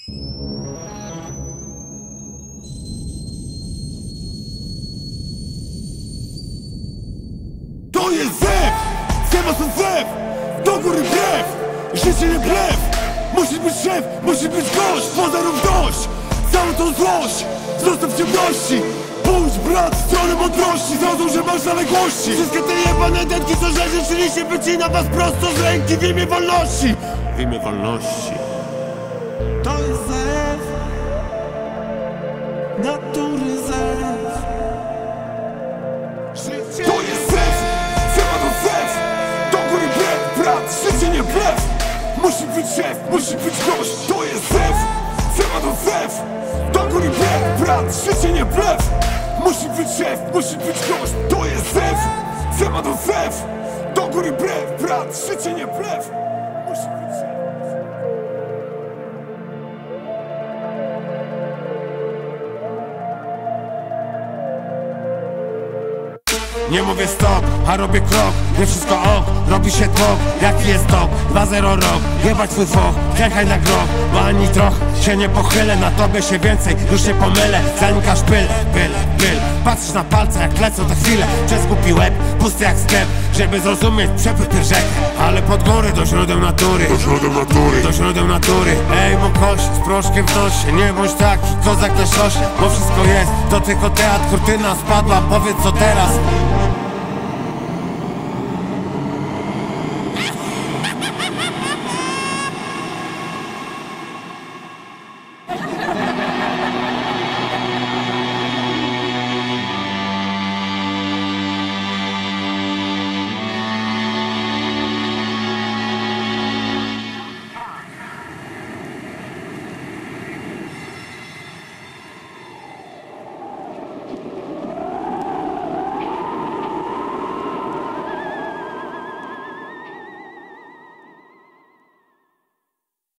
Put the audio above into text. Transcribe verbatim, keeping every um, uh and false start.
To jest zew! Zema to zew! Do góry brew! Życie nie blef! Musisz być szef, musisz być gość! Pozorów dość! Całą tą złość zostaw w ciemności! Pójdź brat w stronę mądrości! Zrozum, że masz zaległości! Wszystkie te jebane dętki, co rzeczywiście wycina was prosto z ręki w imię wolności! W imię wolności. To jest zew, natury zew. To jest zew! Zema to zew! Do góry brew, brat! Życie nie blef! Musi być szef, musi być gość! To jest zew! Zema to zew! Do góry brew, brat! Życie nie blef! Musi być szef, musi być gość! To jest zew! Zema to zew! Do góry brew, brat! Życie nie blef! Musi być szef. Nie mówię stop, a robię krok. Nie wszystko ok, robi się tok. Jaki jest tok? dwa zero rok. Jebać swój foch, klękaj na grok. Bo ani troch się nie pochylę. Na tobie się więcej, już nie pomylę. Zanikasz pyl, pyl, pyl. Patrzysz na palce jak lecą te chwile. Przez głupi łeb, pusty jak sklep. Żeby zrozumieć, przepływ tę rzekę. Ale pod góry do źródeł natury. Do źródeł natury, do źródeł natury. Ej, mu kość, z proszkiem w nosie. Nie bądź taki, kozak na szosie. Bo wszystko jest, to tylko teatr. Kurtyna spadła, powiedz co teraz.